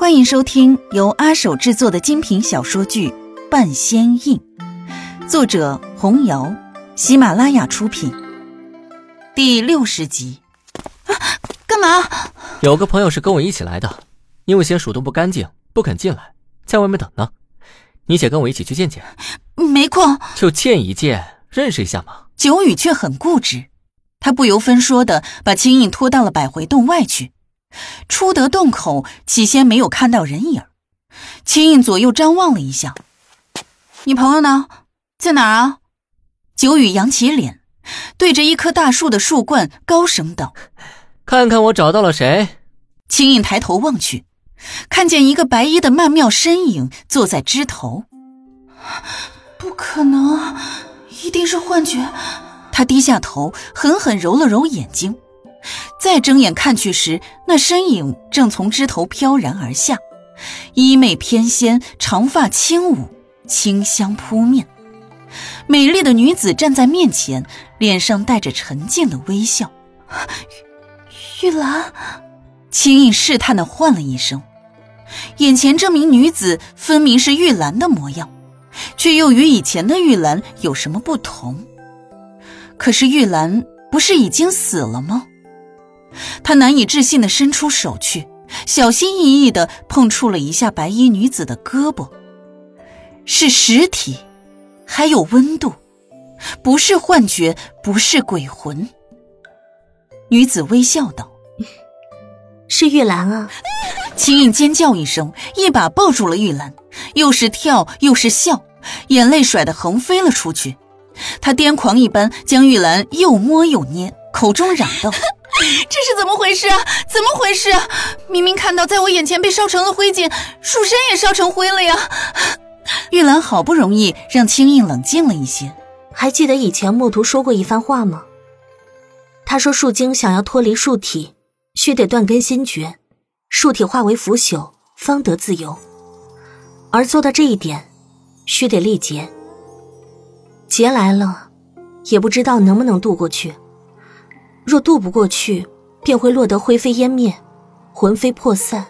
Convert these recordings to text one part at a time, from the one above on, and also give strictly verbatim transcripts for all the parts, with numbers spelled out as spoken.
欢迎收听由阿手制作的精品小说剧《半仙印》，作者红瑶，喜马拉雅出品。第六十集。啊，干嘛？ 有个朋友是跟我一起来的，因为嫌鼠洞不干净，不肯进来，在外面等呢。你且跟我一起去见见。 没空。 就见一见，认识一下嘛。 九宇却很固执，他不由分说地把青印拖到了百回洞外去。出得洞口，起先没有看到人影，青印左右张望了一下。你朋友呢？在哪儿啊？九宇扬起脸，对着一棵大树的树冠高声道： 看看我找到了谁。 青印抬头望去，看见一个白衣的曼妙身影坐在枝头。不可能，一定是幻觉。他低下头，狠狠揉了揉眼睛，再睁眼看去时，那身影正从枝头飘然而下，衣袂翩跹，长发轻舞，清香扑面。美丽的女子站在面前，脸上带着沉静的微笑。玉兰。青印试探地唤了一声，眼前这名女子分明是玉兰的模样，却又与以前的玉兰有什么不同？可是玉兰不是已经死了吗？他难以置信地伸出手去，小心翼翼地碰触了一下白衣女子的胳膊，是实体，还有温度，不是幻觉，不是鬼魂。女子微笑道： 是玉兰啊。 青印尖叫一声，一把抱住了玉兰，又是跳又是笑，眼泪甩得横飞了出去。他癫狂一般将玉兰又摸又捏，口中嚷道：这是怎么回事啊？怎么回事啊？明明看到在我眼前被烧成了灰烬，树身也烧成灰了呀。玉兰好不容易让青印冷静了一些。 还记得以前墨图说过一番话吗？他说树精想要脱离树体，须得断根心诀，树体化为腐朽，方得自由。而做到这一点，须得历劫。劫来了，也不知道能不能渡过去。若渡不过去，便会落得灰飞烟灭，魂飞魄散。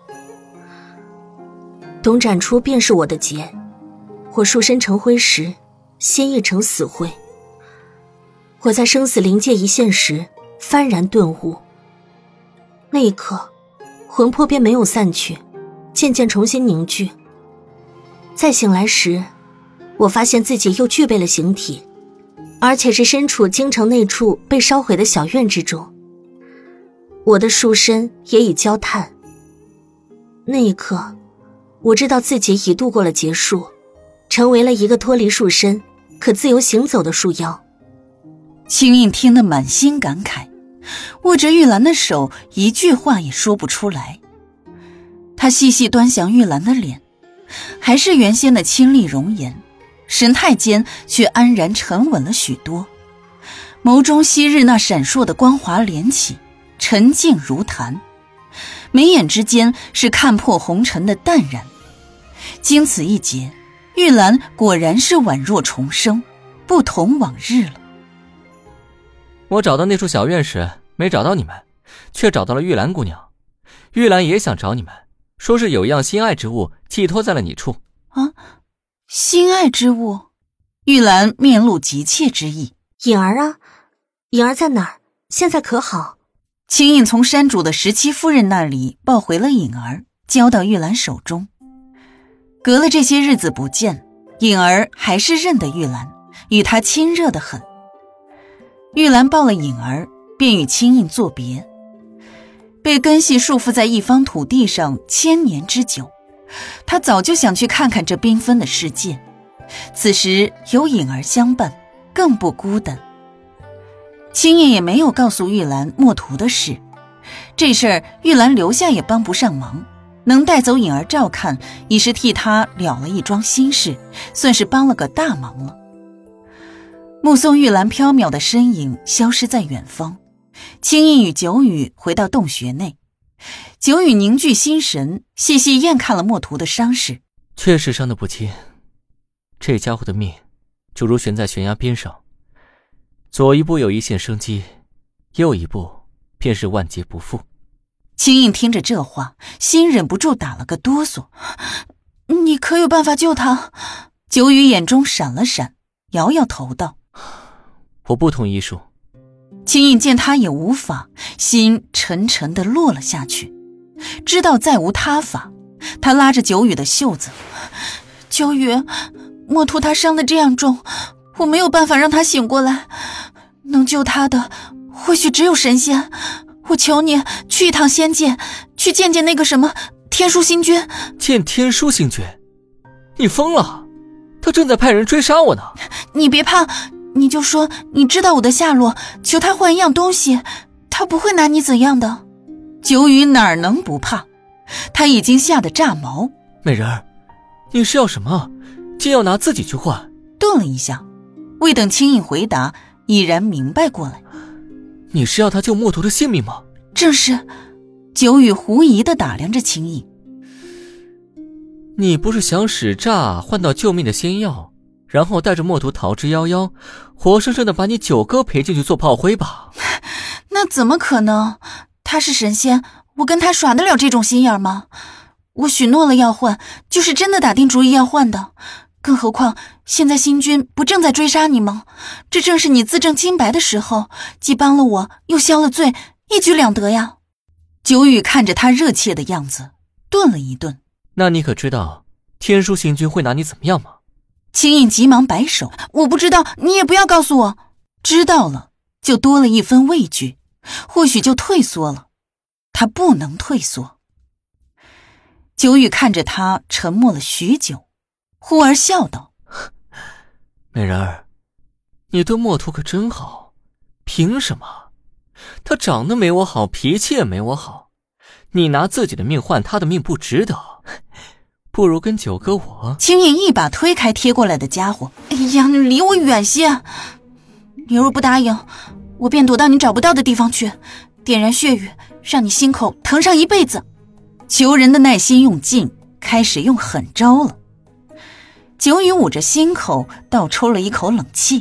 董展初便是我的劫，我树身成灰时，心亦成死灰。我在生死临界一线时，幡然顿悟。那一刻，魂魄便没有散去，渐渐重新凝聚。再醒来时，我发现自己又具备了形体，而且是身处京城那处被烧毁的小院之中。我的树身也已焦炭。那一刻，我知道自己已度过了劫数，成为了一个脱离树身，可自由行走的树妖。 青印听得满心感慨，握着玉兰的手，一句话也说不出来。他细细端详玉兰的脸，还是原先的清丽容颜，神态间却安然沉稳了许多，眸中昔日那闪烁的光华连起，沉静如潭，眉眼之间是看破红尘的淡然。经此一劫，玉兰果然是宛若重生，不同往日了。 我找到那处小院时，没找到你们，却找到了玉兰姑娘。玉兰也想找你们，说是有样心爱之物寄托在了你处。 啊，心爱之物？玉兰面露急切之意。 颖儿啊，颖儿在哪儿？现在可好？ 青印从山主的十七夫人那里抱回了颖儿，交到玉兰手中。隔了这些日子不见，颖儿还是认得玉兰，与她亲热得很。玉兰抱了颖儿，便与青印作别。被根系束缚在一方土地上千年之久，他早就想去看看这缤纷的世界，此时有颖儿相伴，更不孤单。青印也没有告诉玉兰墨图的事，这事儿玉兰留下也帮不上忙，能带走颖儿照看，已是替他了了一桩心事，算是帮了个大忙了。目送玉兰飘渺的身影消失在远方，青印与九宇回到洞穴内。九宇凝聚心神，细细验看了墨图的伤势， 确实伤得不轻。这家伙的命就如悬在悬崖边上，左一步有一线生机，右一步便是万劫不复。 青印听着这话，心忍不住打了个哆嗦。你可有办法救他？九宇眼中闪了闪，摇摇头道： 我不同医术。 青印见他也无法，心沉沉地落了下去，知道再无他法，他拉着九宇的袖子：九宇，墨图他伤得这样重，我没有办法让他醒过来，能救他的或许只有神仙，我求你去一趟仙界，去见见那个什么天书星君。 见天书星君？你疯了，他正在派人追杀我呢。 你别怕，你就说你知道我的下落，求他换一样东西，他不会拿你怎样的。九宇哪能不怕，他已经吓得炸毛。 美人儿，你是要什么？竟要拿自己去换？ 顿了一下，未等青印回答，已然明白过来。 你是要他救墨图的性命吗？ 正是。九宇狐疑地打量着青印。 你不是想使诈换到救命的仙药，然后带着墨图逃之夭夭，活生生的把你九哥赔进去做炮灰吧？ 那怎么可能？他是神仙，我跟他耍得了这种心眼吗？我许诺了要换，就是真的打定主意要换的。更何况现在星君不正在追杀你吗？这正是你自证清白的时候，既帮了我又消了罪，一举两得呀。九宇看着他热切的样子，顿了一顿。 那你可知道天书星君会拿你怎么样吗？ 青印急忙摆手：我不知道，你也不要告诉我。知道了就多了一分畏惧，或许就退缩了。他不能退缩。九宇看着他沉默了许久，忽而笑道： 美人儿，你对墨图可真好，凭什么？他长得没我好，脾气也没我好，你拿自己的命换他的命不值得，不如跟九哥我…… 青印一把推开贴过来的家伙：哎呀，你离我远些！你若不答应，我便躲到你找不到的地方去，点燃血雨，让你心口疼上一辈子。求人的耐心用尽，开始用狠招了。九宇捂着心口，倒抽了一口冷气。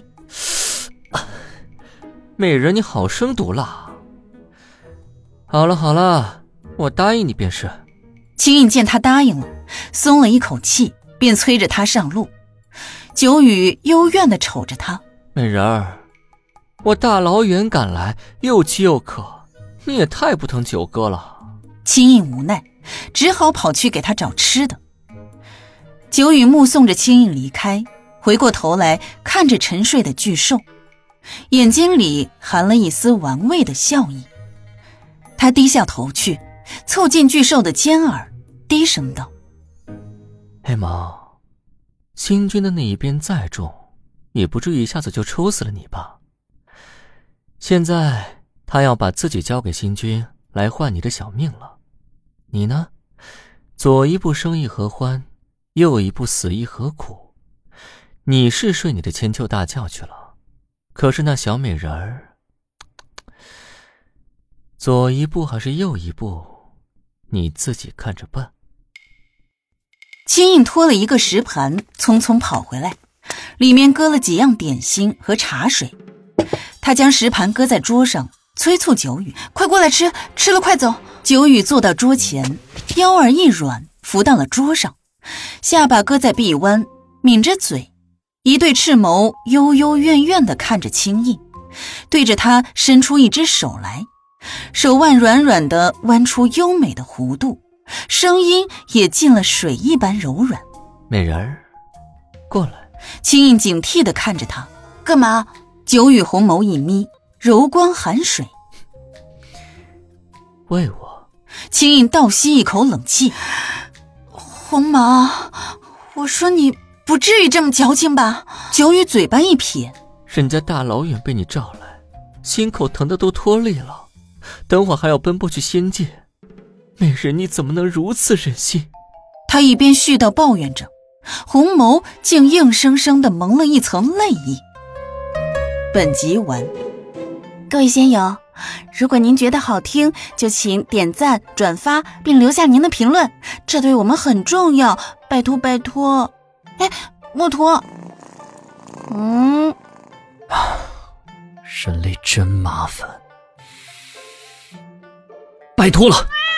美人，你好生毒辣。好了好了，我答应你便是。 青印见他答应了，松了一口气，便催着他上路。九宇幽怨地瞅着他： 美人儿，我大老远赶来，又饥又渴，你也太不疼九哥了。 青印无奈，只好跑去给他找吃的。九宇目送着青印离开，回过头来看着沉睡的巨兽，眼睛里含了一丝玩味的笑意。他低下头去，凑近巨兽的肩耳，低声道： 黑毛，星君的那一鞭再重，也不至于一下子就抽死了你吧？现在他要把自己交给星君来换你的小命了，你呢？左一步生亦何欢，右一步死亦何苦？你是睡你的千秋大觉去了，可是那小美人儿，左一步还是右一步，你自己看着办。 青印拖了一个食盘，匆匆跑回来，里面搁了几样点心和茶水。他将食盘搁在桌上，催促九宇：快过来吃，吃了快走。九宇坐到桌前，腰儿一软，伏到了桌上，下巴搁在臂弯，抿着嘴，一对赤眸幽幽怨怨地看着青印，对着他伸出一只手来，手腕软软地弯出优美的弧度，声音也进了水一般柔软。 美人儿，过来。 青印警惕地看着他：干嘛？九宇红眸一眯，柔光含水。 喂我。 青印倒吸一口冷气：红毛，我说你不至于这么矫情吧？九宇嘴巴一撇： 人家大老远被你召来，心口疼得都脱力了，等会还要奔波去仙界，美人你怎么能如此忍心？ 他一边絮叨抱怨着，红眸竟硬生生地蒙了一层泪意。本集完。各位仙友，如果您觉得好听，就请点赞、转发并留下您的评论，这对我们很重要，拜托拜托。哎，墨图，嗯， 人类真麻烦，拜托了。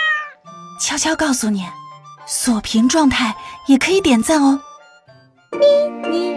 悄悄告诉你，锁屏状态也可以点赞哦。 咪咪。